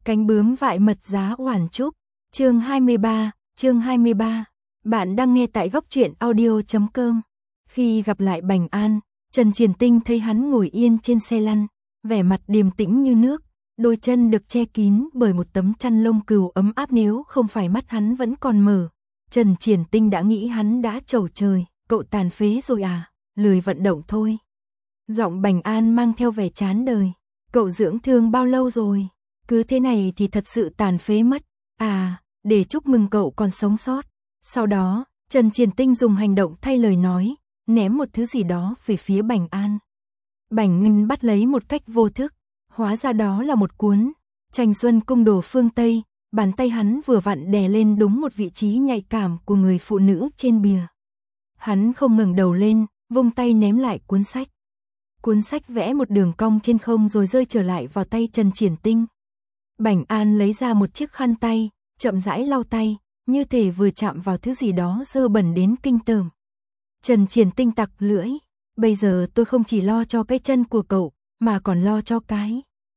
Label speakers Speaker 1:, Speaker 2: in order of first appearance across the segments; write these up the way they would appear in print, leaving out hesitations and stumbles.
Speaker 1: Cánh bướm vại mật giá Oản Trúc, chương 23. Bạn đang nghe tại góc truyện audio.com. Khi gặp lại Bành An, Trần Triển Tinh thấy hắn ngồi yên trên xe lăn, vẻ mặt điềm tĩnh như nước, đôi chân được che kín bởi một tấm chăn lông cừu ấm áp, nếu không phải mắt hắn vẫn còn mở. Trần Triển Tinh đã nghĩ hắn đã trầu trời, cậu tàn phế rồi à, lười vận động thôi. Giọng Bành An mang theo vẻ chán đời, cậu dưỡng thương bao lâu rồi? Cứ thế này thì thật sự tàn phế mất. À, để chúc mừng cậu còn sống sót. Sau đó, Trần Triển Tinh dùng hành động thay lời nói, ném một thứ gì đó về phía Bành An. Bành Ngân bắt lấy một cách vô thức, hóa ra đó là một cuốn Tranh Xuân Cung Đồ Phương Tây, bàn tay hắn vừa vặn đè lên đúng một vị trí nhạy cảm của người phụ nữ trên bìa. Hắn không ngẩng đầu lên, vung tay ném lại cuốn sách. Cuốn sách vẽ một đường cong trên không rồi rơi trở lại vào tay Trần Triển Tinh. Bành An lấy ra một chiếc khăn tay, chậm rãi lau tay, như thể vừa chạm vào thứ gì đó dơ bẩn đến kinh tởm. Trần Triển Tinh tặc lưỡi, bây giờ tôi không chỉ lo cho cái chân của cậu, mà còn lo cho cái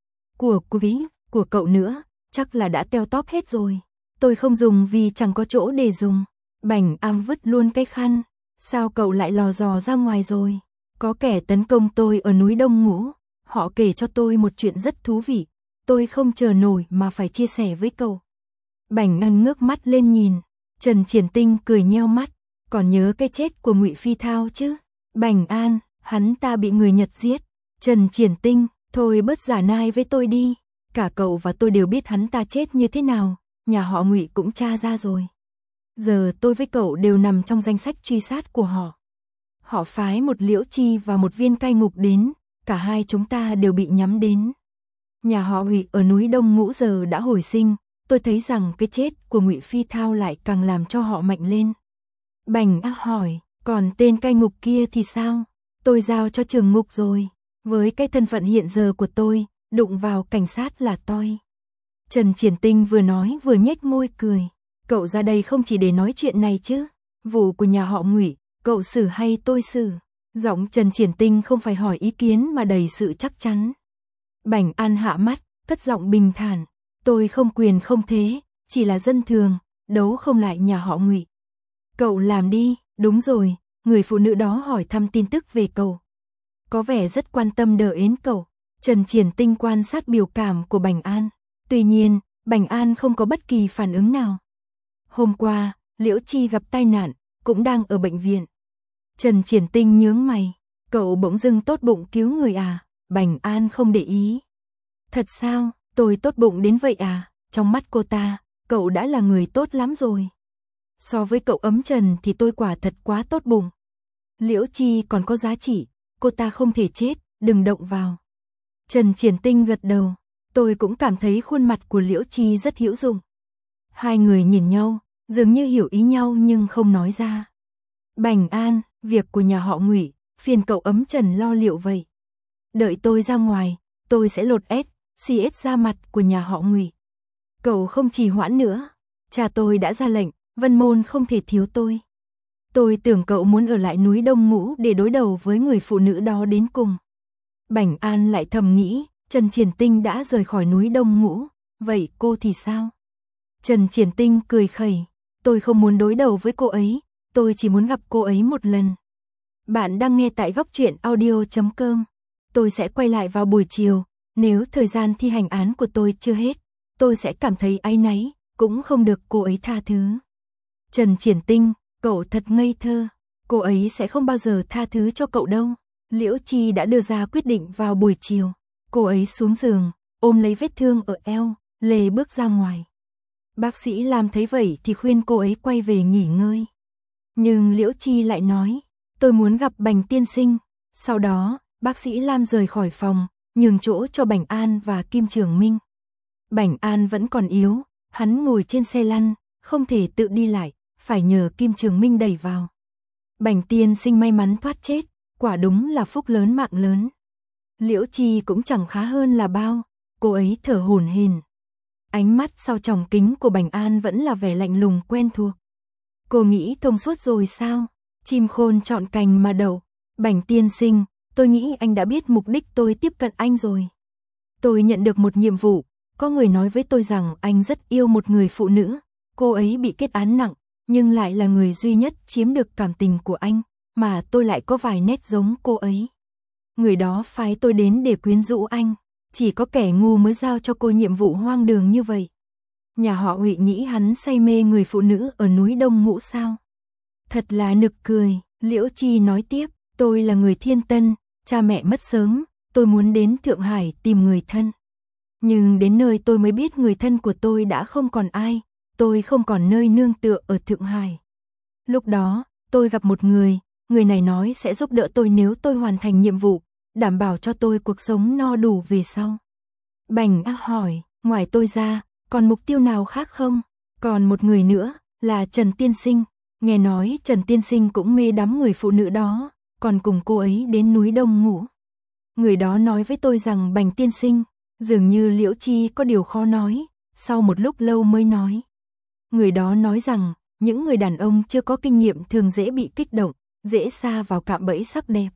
Speaker 1: của cậu nữa, chắc là đã teo tóp hết rồi. Tôi không dùng vì chẳng có chỗ để dùng. Bành An vứt luôn cái khăn, sao cậu lại lò dò ra ngoài rồi? Có kẻ tấn công tôi ở núi Đông Ngũ, họ kể cho tôi một chuyện rất thú vị. Tôi không chờ nổi mà phải chia sẻ với cậu. Bành An ngước mắt lên nhìn, Trần Triển Tinh cười nheo mắt, còn nhớ cái chết của Ngụy Phi Thao chứ? Bành An, hắn ta bị người Nhật giết. Trần Triển Tinh, thôi bớt giả nai với tôi đi, cả cậu và tôi đều biết hắn ta chết như thế nào, nhà họ Ngụy cũng tra ra rồi. Giờ tôi với cậu đều nằm trong danh sách truy sát của họ. Họ phái một Liễu Chi và một viên cai ngục đến, cả hai chúng ta đều bị nhắm đến. Nhà họ Ngụy ở núi Đông Ngũ giờ đã hồi sinh, tôi thấy rằng cái chết của Ngụy Phi Thao lại càng làm cho họ mạnh lên. Bành Á hỏi, còn tên cai ngục kia thì sao? Tôi giao cho trường ngục rồi, với cái thân phận hiện giờ của tôi, đụng vào cảnh sát là toi. Trần Triển Tinh vừa nói vừa nhếch môi cười, cậu ra đây không chỉ để nói chuyện này chứ? Vụ của nhà họ Ngụy, cậu xử hay tôi xử? Giọng Trần Triển Tinh không phải hỏi ý kiến mà đầy sự chắc chắn. Bành An hạ mắt, cất giọng bình thản, tôi không quyền không thế, chỉ là dân thường, đấu không lại nhà họ Ngụy. Cậu làm đi, đúng rồi, người phụ nữ đó hỏi thăm tin tức về cậu. Có vẻ rất quan tâm đợi đến cậu. Trần Triển Tinh quan sát biểu cảm của Bành An. Tuy nhiên, Bành An không có bất kỳ phản ứng nào. Hôm qua, Liễu Chi gặp tai nạn, cũng đang ở bệnh viện. Trần Triển Tinh nhướng mày, cậu bỗng dưng tốt bụng cứu người à? Bành An không để ý. Thật sao, tôi tốt bụng đến vậy à? Trong mắt cô ta, cậu đã là người tốt lắm rồi. So với cậu Ấm Trần thì tôi quả thật quá tốt bụng. Liễu Chi còn có giá trị, cô ta không thể chết, đừng động vào. Trần Triển Tinh gật đầu, tôi cũng cảm thấy khuôn mặt của Liễu Chi rất hữu dụng. Hai người nhìn nhau, dường như hiểu ý nhau nhưng không nói ra. Bành An, việc của nhà họ Ngụy, phiền cậu Ấm Trần lo liệu vậy. Đợi tôi ra ngoài, tôi sẽ lột CS ra mặt của nhà họ Ngụy. Cậu không trì hoãn nữa, cha tôi đã ra lệnh, Vân Môn không thể thiếu tôi. Tôi tưởng cậu muốn ở lại núi Đông Ngũ để đối đầu với người phụ nữ đó đến cùng. Bành An lại thầm nghĩ, Trần Triển Tinh đã rời khỏi núi Đông Ngũ, vậy cô thì sao? Trần Triển Tinh cười khẩy, tôi không muốn đối đầu với cô ấy, tôi chỉ muốn gặp cô ấy một lần. Bạn đang nghe tại góc truyện audio.com. Tôi sẽ quay lại vào buổi chiều, nếu thời gian thi hành án của tôi chưa hết, tôi sẽ cảm thấy áy náy, cũng không được cô ấy tha thứ. Trần Triển Tinh, cậu thật ngây thơ, cô ấy sẽ không bao giờ tha thứ cho cậu đâu. Liễu Chi đã đưa ra quyết định vào buổi chiều, cô ấy xuống giường, ôm lấy vết thương ở eo, lê bước ra ngoài. Bác sĩ Lam thấy vậy thì khuyên cô ấy quay về nghỉ ngơi. Nhưng Liễu Chi lại nói, tôi muốn gặp Bành tiên sinh. Sau đó, bác sĩ Lam rời khỏi phòng, nhường chỗ cho Bành An và Kim Trường Minh. Bành An vẫn còn yếu, hắn ngồi trên xe lăn, không thể tự đi lại, phải nhờ Kim Trường Minh đẩy vào. Bành tiên sinh may mắn thoát chết, quả đúng là phúc lớn mạng lớn. Liễu Chi cũng chẳng khá hơn là bao, cô ấy thở hổn hển. Ánh mắt sau tròng kính của Bành An vẫn là vẻ lạnh lùng quen thuộc. Cô nghĩ thông suốt rồi sao? Chim khôn chọn cành mà đậu. Bành tiên sinh, tôi nghĩ anh đã biết mục đích tôi tiếp cận anh rồi. Tôi nhận được một nhiệm vụ, có người nói với tôi rằng anh rất yêu một người phụ nữ, cô ấy bị kết án nặng, nhưng lại là người duy nhất chiếm được cảm tình của anh, mà tôi lại có vài nét giống cô ấy. Người đó phái tôi đến để quyến rũ anh, chỉ có kẻ ngu mới giao cho cô nhiệm vụ hoang đường như vậy. Nhà họ Ngụy nghĩ hắn say mê người phụ nữ ở núi Đông Ngũ sao? Thật là nực cười, Liễu Chi nói tiếp, tôi là người Thiên Tân, cha mẹ mất sớm, tôi muốn đến Thượng Hải tìm người thân. Nhưng đến nơi tôi mới biết người thân của tôi đã không còn ai, tôi không còn nơi nương tựa ở Thượng Hải. Lúc đó, tôi gặp một người này nói sẽ giúp đỡ tôi nếu tôi hoàn thành nhiệm vụ, đảm bảo cho tôi cuộc sống no đủ về sau. Bành A hỏi, ngoài tôi ra, còn mục tiêu nào khác không? Còn một người nữa, là Trần Tiên Sinh. Nghe nói Trần Tiên Sinh cũng mê đắm người phụ nữ đó, còn cùng cô ấy đến núi Đông Ngũ. Người đó nói với tôi rằng Bành Tiên Sinh, dường như Liễu Chi có điều khó nói, sau một lúc lâu mới nói. Người đó nói rằng, những người đàn ông chưa có kinh nghiệm thường dễ bị kích động, dễ sa vào cạm bẫy sắc đẹp.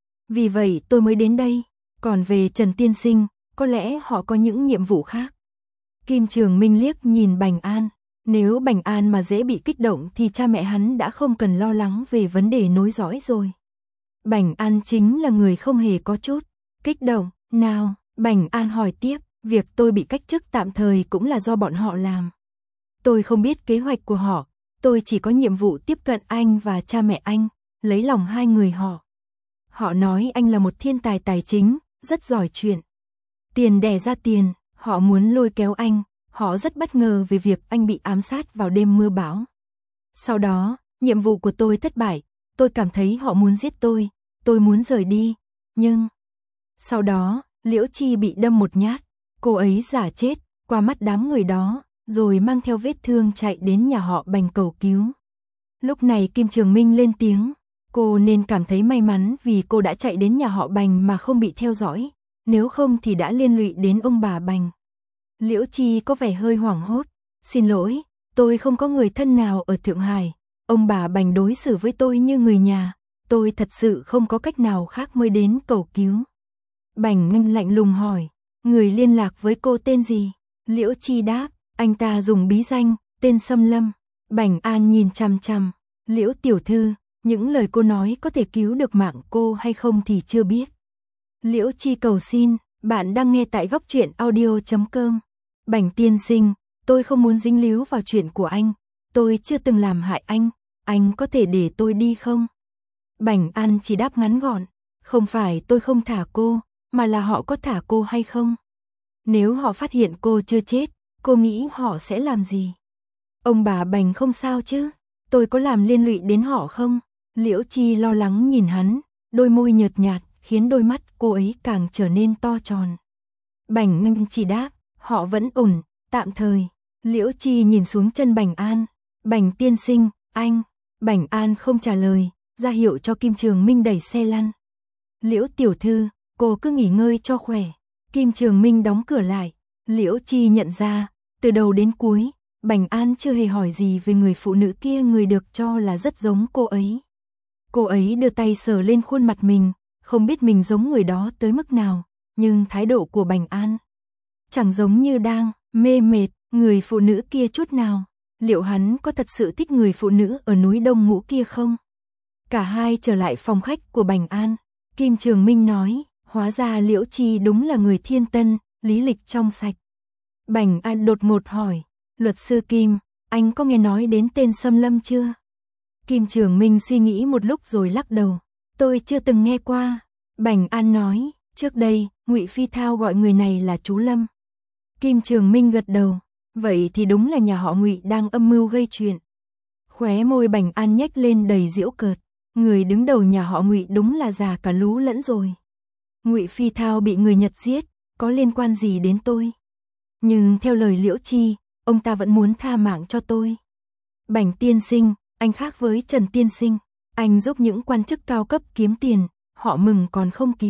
Speaker 1: Vì vậy tôi mới đến đây, còn về Trần Tiên Sinh, có lẽ họ có những nhiệm vụ khác. Kim Trường Minh liếc nhìn Bành An, nếu Bành An mà dễ bị kích động thì cha mẹ hắn đã không cần lo lắng về vấn đề nối dõi rồi. Bành An chính là người không hề có chút kích động. Nào, Bành An hỏi tiếp, việc tôi bị cách chức tạm thời cũng là do bọn họ làm. Tôi không biết kế hoạch của họ, tôi chỉ có nhiệm vụ tiếp cận anh và cha mẹ anh, lấy lòng hai người họ. Họ nói anh là một thiên tài tài chính, rất giỏi chuyện. Tiền đẻ ra tiền, họ muốn lôi kéo anh, họ rất bất ngờ về việc anh bị ám sát vào đêm mưa bão. Sau đó, nhiệm vụ của tôi thất bại, tôi cảm thấy họ muốn giết tôi muốn rời đi, nhưng... Sau đó, Liễu Chi bị đâm một nhát, cô ấy giả chết, qua mắt đám người đó, rồi mang theo vết thương chạy đến nhà họ Bành cầu cứu. Lúc này Kim Trường Minh lên tiếng, cô nên cảm thấy may mắn vì cô đã chạy đến nhà họ Bành mà không bị theo dõi, nếu không thì đã liên lụy đến ông bà Bành. Liễu Chi có vẻ hơi hoảng hốt, xin lỗi, tôi không có người thân nào ở Thượng Hải, ông bà Bành đối xử với tôi như người nhà, tôi thật sự không có cách nào khác mới đến cầu cứu. Bành Ngân lạnh lùng hỏi, người liên lạc với cô tên gì? Liễu Chi đáp, anh ta dùng bí danh, tên Sâm Lâm. Bành An nhìn chằm chằm, Liễu tiểu thư, những lời cô nói có thể cứu được mạng cô hay không thì chưa biết. Liễu Chi cầu xin, bạn đang nghe tại góc truyện audio.com. Bành tiên sinh, tôi không muốn dính líu vào chuyện của anh, tôi chưa từng làm hại anh có thể để tôi đi không? Bành An chỉ đáp ngắn gọn, không phải tôi không thả cô, mà là họ có thả cô hay không? Nếu họ phát hiện cô chưa chết, cô nghĩ họ sẽ làm gì? Ông bà Bành không sao chứ? Tôi có làm liên lụy đến họ không? Liễu Chi lo lắng nhìn hắn, đôi môi nhợt nhạt, khiến đôi mắt cô ấy càng trở nên to tròn. Bành Ngân chỉ đáp, họ vẫn ổn, tạm thời. Liễu Chi nhìn xuống chân Bành An, Bành tiên sinh, anh. Bành An không trả lời, ra hiệu cho Kim Trường Minh đẩy xe lăn. Liễu tiểu thư, cô cứ nghỉ ngơi cho khỏe. Kim Trường Minh đóng cửa lại. Liễu Chi nhận ra, từ đầu đến cuối, Bành An chưa hề hỏi gì về người phụ nữ kia, người được cho là rất giống cô ấy. Cô ấy đưa tay sờ lên khuôn mặt mình, không biết mình giống người đó tới mức nào, nhưng thái độ của Bành An chẳng giống như đang mê mệt người phụ nữ kia chút nào. Liệu hắn có thật sự thích người phụ nữ ở núi Đông Ngũ kia không? Cả hai trở lại phòng khách của Bành An. Kim Trường Minh nói, hóa ra Liễu Chi đúng là người Thiên Tân, lý lịch trong sạch. Bành An đột ngột hỏi, luật sư Kim, anh có nghe nói đến tên Sâm Lâm chưa? Kim Trường Minh suy nghĩ một lúc rồi lắc đầu, tôi chưa từng nghe qua. Bành An nói, trước đây, Ngụy Phi Thao gọi người này là chú Lâm. Kim Trường Minh gật đầu, vậy thì đúng là nhà họ Ngụy đang âm mưu gây chuyện. Khóe môi Bành An nhếch lên đầy giễu cợt, người đứng đầu nhà họ Ngụy đúng là già cả lú lẫn rồi. Ngụy Phi Thao bị người Nhật giết, có liên quan gì đến tôi? Nhưng theo lời Liễu Chi, ông ta vẫn muốn tha mạng cho tôi. Bành tiên sinh, anh khác với Trần tiên sinh, anh giúp những quan chức cao cấp kiếm tiền, họ mừng còn không kịp.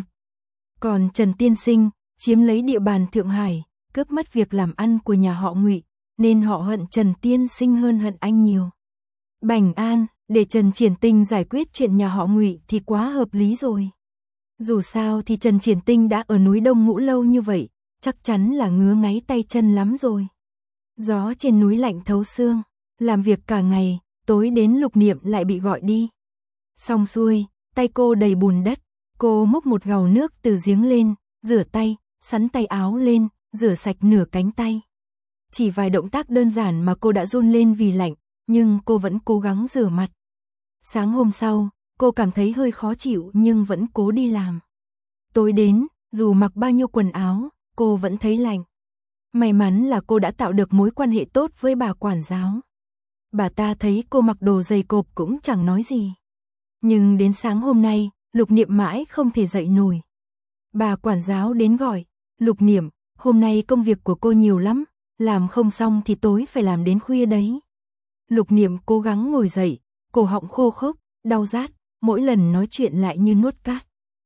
Speaker 1: Còn Trần tiên sinh, chiếm lấy địa bàn Thượng Hải, cướp mất việc làm ăn của nhà họ Ngụy, nên họ hận Trần tiên sinh hơn hận anh nhiều. Bành An, để Trần Triển Tinh giải quyết chuyện nhà họ Ngụy thì quá hợp lý rồi. Dù sao thì Trần Triển Tinh đã ở núi Đông Ngũ lâu như vậy, chắc chắn là ngứa ngáy tay chân lắm rồi. Gió trên núi lạnh thấu xương, làm việc cả ngày, tối đến Lục Niệm lại bị gọi đi. Xong xuôi, tay cô đầy bùn đất, cô múc một gầu nước từ giếng lên, rửa tay, sắn tay áo lên, rửa sạch nửa cánh tay. Chỉ vài động tác đơn giản mà cô đã run lên vì lạnh, nhưng cô vẫn cố gắng rửa mặt. Sáng hôm sau, cô cảm thấy hơi khó chịu nhưng vẫn cố đi làm. Tối đến, dù mặc bao nhiêu quần áo, cô vẫn thấy lạnh. May mắn là cô đã tạo được mối quan hệ tốt với bà quản giáo. Bà ta thấy cô mặc đồ dày cộp cũng chẳng nói gì. Nhưng đến sáng hôm nay, Lục Niệm mãi không thể dậy nổi. Bà quản giáo đến gọi, Lục Niệm, hôm nay công việc của cô nhiều lắm, làm không xong thì tối phải làm đến khuya đấy. Lục Niệm cố gắng ngồi dậy, cổ họng khô khốc, đau rát, mỗi lần nói chuyện lại như nuốt cát.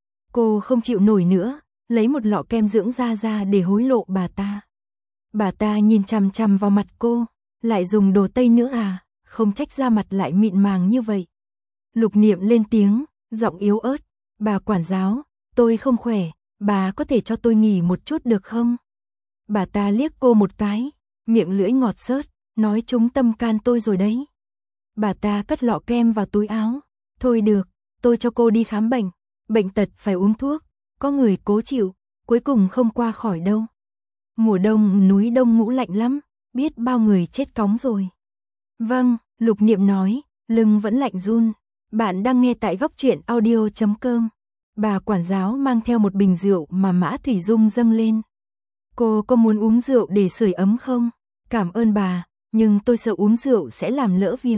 Speaker 1: Cô không chịu nổi nữa, lấy một lọ kem dưỡng da ra để hối lộ bà ta. Bà ta nhìn chằm chằm vào mặt cô, lại dùng đồ Tây nữa à, không trách da mặt lại mịn màng như vậy. Lục Niệm lên tiếng, giọng yếu ớt, bà quản giáo, tôi không khỏe, bà có thể cho tôi nghỉ một chút được không? Bà ta liếc cô một cái, miệng lưỡi ngọt xớt, nói trúng tâm can tôi rồi đấy. Bà ta cất lọ kem vào túi áo, thôi được, tôi cho cô đi khám bệnh, bệnh tật phải uống thuốc, có người cố chịu, cuối cùng không qua khỏi đâu. Mùa đông núi Đông Ngũ lạnh lắm, biết bao người chết cóng rồi. Vâng, Lục Niệm nói, lưng vẫn lạnh run. Bạn đang nghe tại Góc Truyện Audio.com. Bà quản giáo mang theo một bình rượu mà Mã Thủy Dung dâng lên. Cô có muốn uống rượu để sưởi ấm không? Cảm ơn bà, nhưng tôi sợ uống rượu sẽ làm lỡ việc.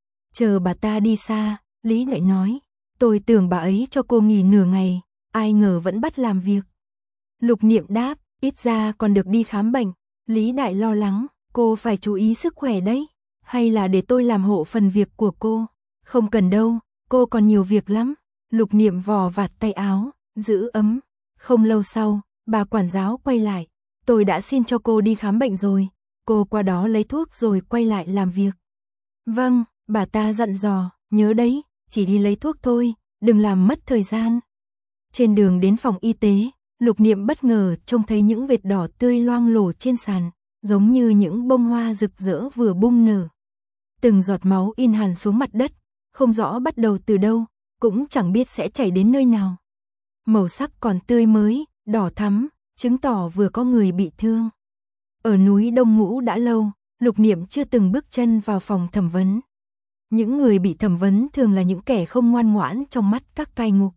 Speaker 1: Chờ bà ta đi xa, Lý lại nói, tôi tưởng bà ấy cho cô nghỉ nửa ngày, ai ngờ vẫn bắt làm việc. Lục Niệm đáp, ít ra còn được đi khám bệnh. Lý Đại lo lắng, cô phải chú ý sức khỏe đấy, hay là để tôi làm hộ phần việc của cô? Không cần đâu, cô còn nhiều việc lắm. Lục Niệm vò vạt tay áo, giữ ấm. Không lâu sau, bà quản giáo quay lại, tôi đã xin cho cô đi khám bệnh rồi, cô qua đó lấy thuốc rồi quay lại làm việc. Vâng, bà ta dặn dò, nhớ đấy, chỉ đi lấy thuốc thôi, đừng làm mất thời gian. Trên đường đến phòng y tế, Lục Niệm bất ngờ trông thấy những vệt đỏ tươi loang lổ trên sàn, giống như những bông hoa rực rỡ vừa bung nở. Từng giọt máu in hằn xuống mặt đất, không rõ bắt đầu từ đâu, cũng chẳng biết sẽ chảy đến nơi nào. Màu sắc còn tươi mới, đỏ thắm, chứng tỏ vừa có người bị thương. Ở núi Đông Ngũ đã lâu, Lục Niệm chưa từng bước chân vào phòng thẩm vấn. Những người bị thẩm vấn thường là những kẻ không ngoan ngoãn trong mắt các cai ngục.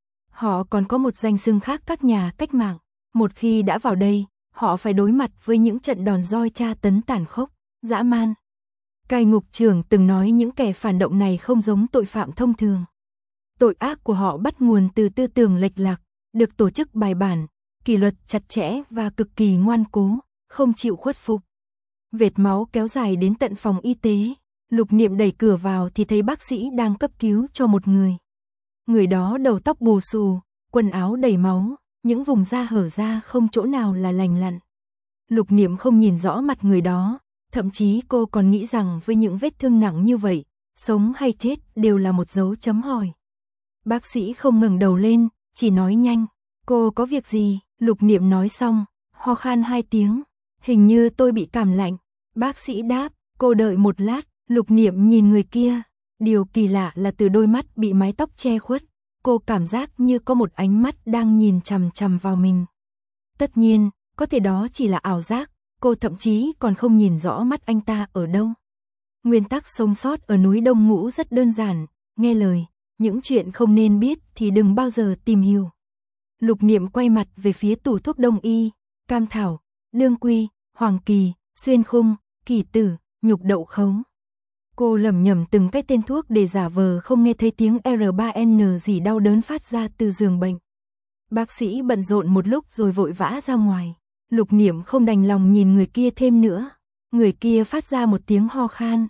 Speaker 1: Họ còn có một danh xưng khác các nhà cách mạng. Một khi đã vào đây, họ phải đối mặt với những trận đòn roi tra tấn tàn khốc, dã man. Cai ngục trưởng từng nói những kẻ phản động này không giống tội phạm thông thường. Tội ác của họ bắt nguồn từ tư tưởng lệch lạc, được tổ chức bài bản, kỷ luật chặt chẽ và cực kỳ ngoan cố, không chịu khuất phục. Vệt máu kéo dài đến tận phòng y tế, Lục Niệm đẩy cửa vào thì thấy bác sĩ đang cấp cứu cho một người. Người đó đầu tóc bù xù, quần áo đầy máu, những vùng da hở ra không chỗ nào là lành lặn. Lục Niệm không nhìn rõ mặt người đó, thậm chí cô còn nghĩ rằng với những vết thương nặng như vậy, sống hay chết đều là một dấu chấm hỏi. Bác sĩ không ngẩng đầu lên, chỉ nói nhanh, cô có việc gì? Lục Niệm nói xong, ho khan 2 tiếng, hình như tôi bị cảm lạnh. Bác sĩ đáp, cô đợi một lát. Lục Niệm nhìn người kia, điều kỳ lạ là từ đôi mắt bị mái tóc che khuất, cô cảm giác như có một ánh mắt đang nhìn chằm chằm vào mình. Tất nhiên, có thể đó chỉ là ảo giác, cô thậm chí còn không nhìn rõ mắt anh ta ở đâu. Nguyên tắc sống sót ở núi Đông Ngũ rất đơn giản, nghe lời, những chuyện không nên biết thì đừng bao giờ tìm hiểu. Lục Niệm quay mặt về phía tủ thuốc đông y, cam thảo, đương quy, hoàng kỳ, xuyên khung, kỳ tử, nhục đậu khấu. Cô lẩm nhẩm từng cái tên thuốc để giả vờ không nghe thấy tiếng R3N gì đau đớn phát ra từ giường bệnh. Bác sĩ bận rộn một lúc rồi vội vã ra ngoài. Lục Niệm không đành lòng nhìn người kia thêm nữa. Người kia phát ra một tiếng ho khan.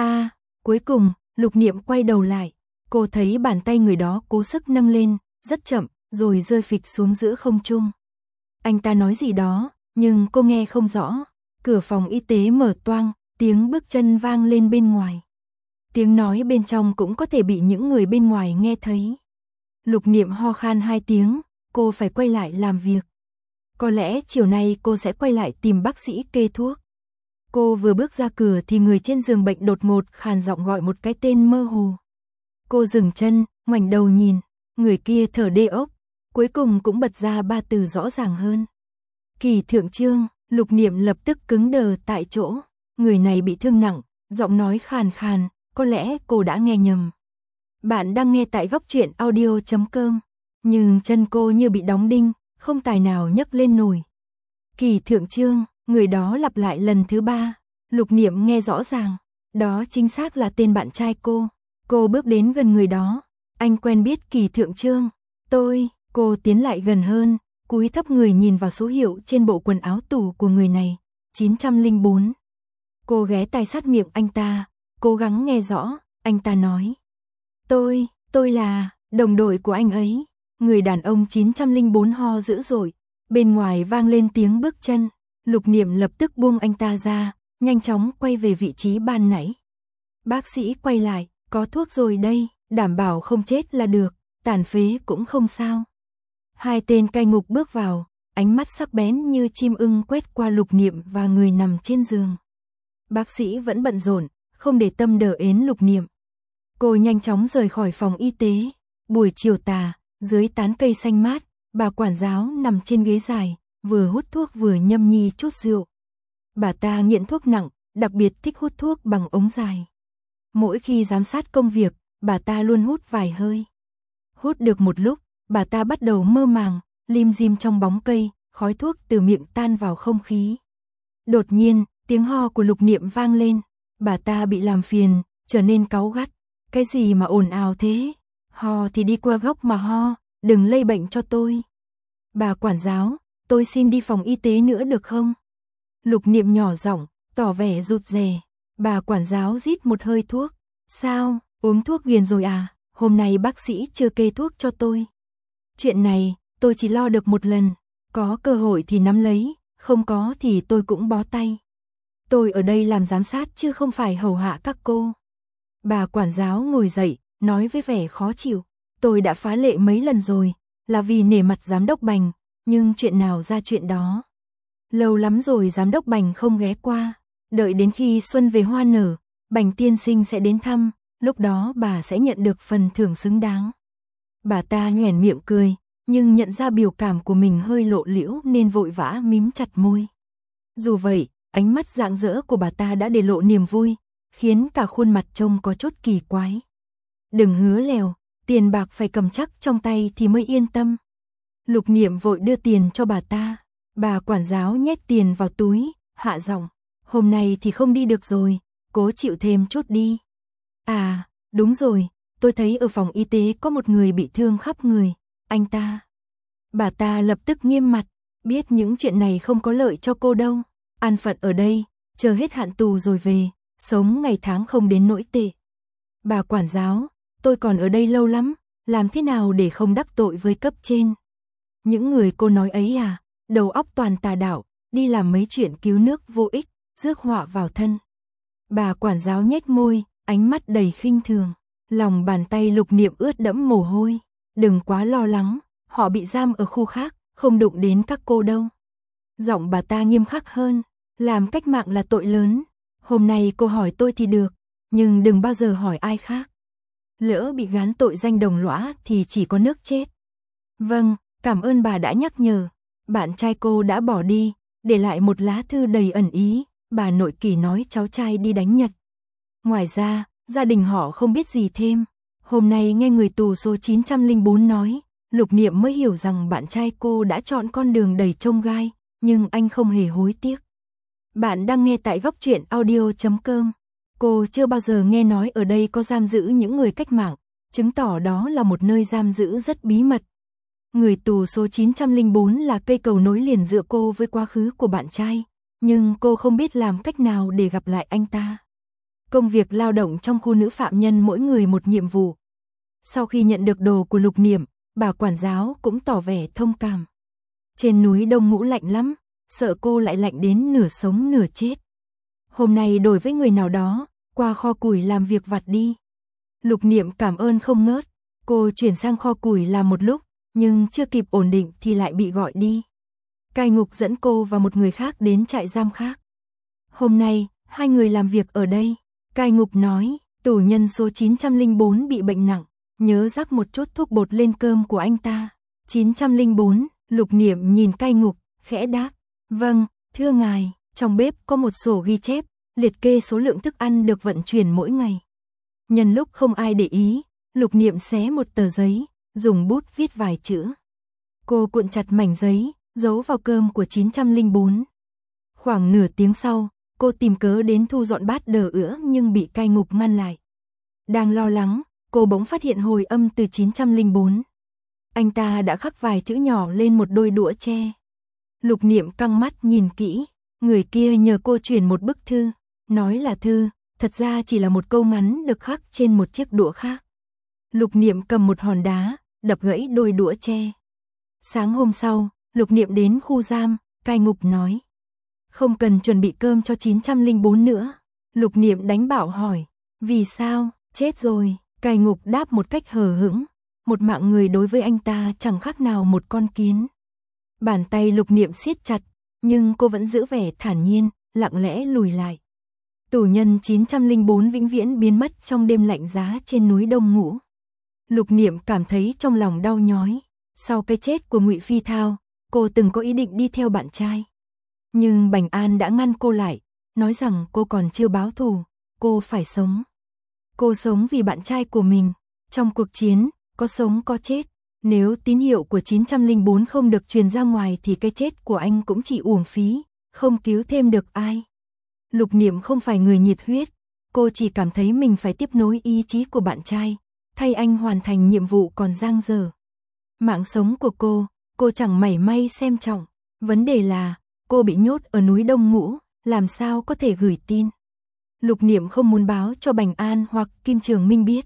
Speaker 1: Cuối cùng, Lục Niệm quay đầu lại. Cô thấy bàn tay người đó cố sức nâng lên, rất chậm, rồi rơi phịch xuống giữa không trung. Anh ta nói gì đó, nhưng cô nghe không rõ. Cửa phòng y tế mở toang, tiếng bước chân vang lên bên ngoài. Tiếng nói bên trong cũng có thể bị những người bên ngoài nghe thấy. Lục Niệm ho khan 2 tiếng, cô phải quay lại làm việc. có lẽ chiều nay cô sẽ quay lại tìm bác sĩ kê thuốc. Cô vừa bước ra cửa thì người trên giường bệnh đột ngột khàn giọng gọi một cái tên mơ hồ. Cô dừng chân, ngoảnh đầu nhìn, người kia thở đê ốc, cuối cùng cũng bật ra 3 từ rõ ràng hơn. Kỳ Thượng Chương. Lục Niệm lập tức cứng đờ tại chỗ, người này bị thương nặng, giọng nói khàn khàn, có lẽ cô đã nghe nhầm. Bạn đang nghe tại góc truyện audio.com, nhưng chân cô như bị đóng đinh, không tài nào nhấc lên nổi. Kỳ Thượng Chương, người đó lặp lại lần thứ 3, Lục Niệm nghe rõ ràng, đó chính xác là tên bạn trai cô. Cô bước đến gần người đó, anh quen biết Kỳ Thượng Chương, cô tiến lại gần hơn, cúi thấp người nhìn vào số hiệu trên bộ quần áo tủ của người này, 904. Cô ghé tai sát miệng anh ta, cố gắng nghe rõ, anh ta nói. Tôi là đồng đội của anh ấy. Người đàn ông 904 ho dữ dội, bên ngoài vang lên tiếng bước chân, Lục Niệm lập tức buông anh ta ra, nhanh chóng quay về vị trí ban nãy. Bác sĩ quay lại, có thuốc rồi đây, đảm bảo không chết là được, tàn phế cũng không sao. Hai tên cai ngục bước vào, ánh mắt sắc bén như chim ưng quét qua Lục Niệm và người nằm trên giường. Bác sĩ vẫn bận rộn, không để tâm đờ ến Lục Niệm. Cô nhanh chóng rời khỏi phòng y tế. Buổi chiều tà, dưới tán cây xanh mát, bà quản giáo nằm trên ghế dài, vừa hút thuốc vừa nhâm nhi chút rượu. Bà ta nghiện thuốc nặng, đặc biệt thích hút thuốc bằng ống dài. Mỗi khi giám sát công việc, bà ta luôn hút vài hơi. Hút được một lúc, bà ta bắt đầu mơ màng, lim dim trong bóng cây, khói thuốc từ miệng tan vào không khí. Đột nhiên, tiếng ho của Lục Niệm vang lên, bà ta bị làm phiền, trở nên cáu gắt. Cái gì mà ồn ào thế? Ho thì đi qua góc mà ho, đừng lây bệnh cho tôi. Bà quản giáo, tôi xin đi phòng y tế nữa được không? Lục Niệm nhỏ giọng, tỏ vẻ rụt rè. Bà quản giáo rít một hơi thuốc. Sao, uống thuốc ghiền rồi à? Hôm nay bác sĩ chưa kê thuốc cho tôi. Chuyện này, tôi chỉ lo được một lần. Có cơ hội thì nắm lấy, không có thì tôi cũng bó tay. Tôi ở đây làm giám sát chứ không phải hầu hạ các cô. Bà quản giáo ngồi dậy, nói với vẻ khó chịu. Tôi đã phá lệ mấy lần rồi, là vì nể mặt giám đốc Bành, nhưng chuyện nào ra chuyện đó. Lâu lắm rồi giám đốc Bành không ghé qua, đợi đến khi xuân về hoa nở, Bành tiên sinh sẽ đến thăm, lúc đó bà sẽ nhận được phần thưởng xứng đáng. Bà ta nhoẻn miệng cười, nhưng nhận ra biểu cảm của mình hơi lộ liễu nên vội vã mím chặt môi. Dù vậy, ánh mắt rạng rỡ của bà ta đã để lộ niềm vui, khiến cả khuôn mặt trông có chút kỳ quái. Đừng hứa lèo, tiền bạc phải cầm chắc trong tay thì mới yên tâm. Lục Niệm vội đưa tiền cho bà ta. Bà quản giáo nhét tiền vào túi, hạ giọng. Hôm nay thì không đi được rồi, cố chịu thêm chút đi. À, đúng rồi, tôi thấy ở phòng y tế có một người bị thương khắp người, anh ta. Bà ta lập tức nghiêm mặt, biết những chuyện này không có lợi cho cô đâu. An phận ở đây, chờ hết hạn tù rồi về, sống ngày tháng không đến nỗi tệ. Bà quản giáo, tôi còn ở đây lâu lắm, làm thế nào để không đắc tội với cấp trên? Những người cô nói ấy à, đầu óc toàn tà đạo, đi làm mấy chuyện cứu nước vô ích, rước họa vào thân. Bà quản giáo nhếch môi, ánh mắt đầy khinh thường, lòng bàn tay Lục Niệm ướt đẫm mồ hôi. Đừng quá lo lắng, họ bị giam ở khu khác, không đụng đến các cô đâu. Giọng bà ta nghiêm khắc hơn, làm cách mạng là tội lớn. Hôm nay cô hỏi tôi thì được, nhưng đừng bao giờ hỏi ai khác. Lỡ bị gán tội danh đồng lõa thì chỉ có nước chết. Vâng, cảm ơn bà đã nhắc nhở. Bạn trai cô đã bỏ đi, để lại một lá thư đầy ẩn ý. Bà nội Kỳ nói cháu trai đi đánh Nhật. Ngoài ra, gia đình họ không biết gì thêm. Hôm nay nghe người tù số 904 nói, Lục Niệm mới hiểu rằng bạn trai cô đã chọn con đường đầy chông gai, nhưng anh không hề hối tiếc. Bạn đang nghe tại góc truyện audio.com. Cô chưa bao giờ nghe nói ở đây có giam giữ những người cách mạng, chứng tỏ đó là một nơi giam giữ rất bí mật. Người tù số 904 là cây cầu nối liền giữa cô với quá khứ của bạn trai, nhưng cô không biết làm cách nào để gặp lại anh ta. Công việc lao động trong khu nữ phạm nhân mỗi người một nhiệm vụ. Sau khi nhận được đồ của Lục Niệm, bà quản giáo cũng tỏ vẻ thông cảm. Trên núi Đông Ngũ lạnh lắm, sợ cô lại lạnh đến nửa sống nửa chết. Hôm nay đổi với người nào đó, qua kho củi làm việc vặt đi. Lục Niệm cảm ơn không ngớt, cô chuyển sang kho củi làm một lúc, nhưng chưa kịp ổn định thì lại bị gọi đi. cai ngục dẫn cô và một người khác đến trại giam khác. Hôm nay, hai người làm việc ở đây. Cai ngục nói, tù nhân số 904 bị bệnh nặng, nhớ rắc một chút thuốc bột lên cơm của anh ta. 904, Lục Niệm nhìn cai ngục, khẽ đáp, vâng, thưa ngài, trong bếp có một sổ ghi chép, liệt kê số lượng thức ăn được vận chuyển mỗi ngày. Nhân lúc không ai để ý, Lục Niệm xé một tờ giấy, dùng bút viết vài chữ. Cô cuộn chặt mảnh giấy, giấu vào cơm của 904. Khoảng nửa tiếng sau, cô tìm cớ đến thu dọn bát đờ ữa nhưng bị cai ngục ngăn lại. Đang lo lắng, cô bỗng phát hiện hồi âm từ 904. Anh ta đã khắc vài chữ nhỏ lên một đôi đũa tre. Lục Niệm căng mắt nhìn kỹ, người kia nhờ cô chuyển một bức thư, nói là thư, thật ra chỉ là một câu ngắn được khắc trên một chiếc đũa khác. Lục Niệm cầm một hòn đá, đập gãy đôi đũa tre. Sáng hôm sau, Lục Niệm đến khu giam, cai ngục nói, không cần chuẩn bị cơm cho 904 nữa. Lục Niệm đánh bảo hỏi, vì sao, chết rồi, cai ngục đáp một cách hờ hững, một mạng người đối với anh ta chẳng khác nào một con kiến. Bàn tay Lục Niệm siết chặt, nhưng cô vẫn giữ vẻ thản nhiên, lặng lẽ lùi lại. Tù nhân 904 vĩnh viễn biến mất trong đêm lạnh giá trên núi Đông Ngũ. Lục Niệm cảm thấy trong lòng đau nhói. Sau cái chết của Ngụy Phi Thao, cô từng có ý định đi theo bạn trai. Nhưng Bành An đã ngăn cô lại, nói rằng cô còn chưa báo thù, cô phải sống. Cô sống vì bạn trai của mình. Trong cuộc chiến, có sống có chết. Nếu tín hiệu của 904 không được truyền ra ngoài thì cái chết của anh cũng chỉ uổng phí, không cứu thêm được ai. Lục Niệm không phải người nhiệt huyết, cô chỉ cảm thấy mình phải tiếp nối ý chí của bạn trai, thay anh hoàn thành nhiệm vụ còn dang dở. Mạng sống của cô chẳng mảy may xem trọng. Vấn đề là, cô bị nhốt ở núi Đông Ngũ, làm sao có thể gửi tin. Lục Niệm không muốn báo cho Bành An hoặc Kim Trường Minh biết.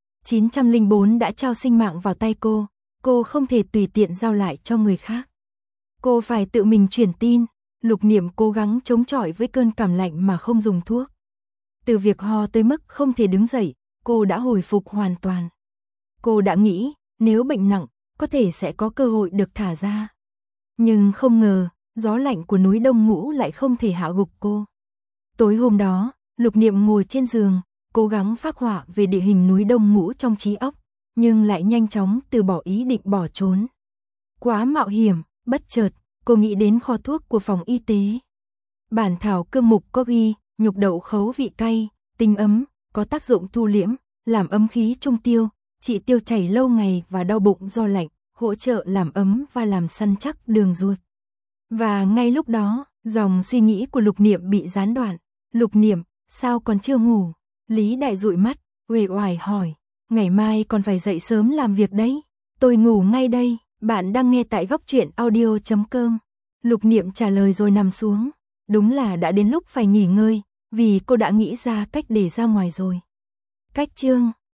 Speaker 1: 904 đã trao sinh mạng vào tay cô không thể tùy tiện giao lại cho người khác. Cô phải tự mình truyền tin. Lục Niệm cố gắng chống chọi với cơn cảm lạnh mà không dùng thuốc. Từ việc ho tới mức không thể đứng dậy, cô đã hồi phục hoàn toàn. Cô đã nghĩ, nếu bệnh nặng, có thể sẽ có cơ hội được thả ra. Nhưng không ngờ, gió lạnh của núi Đông Ngũ lại không thể hạ gục cô. Tối hôm đó, Lục Niệm ngồi trên giường, cố gắng phác họa về địa hình núi Đông Ngũ trong trí óc, nhưng lại nhanh chóng từ bỏ ý định bỏ trốn. Quá mạo hiểm, bất chợt, cô nghĩ đến kho thuốc của phòng y tế. Bản thảo cương mục có ghi, nhục đậu khấu vị cay, tinh ấm, có tác dụng thu liễm, làm ấm khí trung tiêu, trị tiêu chảy lâu ngày và đau bụng do lạnh, hỗ trợ làm ấm và làm săn chắc đường ruột. Và ngay lúc đó, dòng suy nghĩ của Lục Niệm bị gián đoạn. Lục Niệm, sao còn chưa ngủ? Lý Đại dụi mắt, uể oải hỏi, ngày mai còn phải dậy sớm làm việc đấy. Tôi ngủ ngay đây. Bạn đang nghe tại góc truyện audio.com. Lục Niệm trả lời rồi nằm xuống. Đúng là đã đến lúc phải nghỉ ngơi, vì cô đã nghĩ ra cách để ra ngoài rồi. Cách chương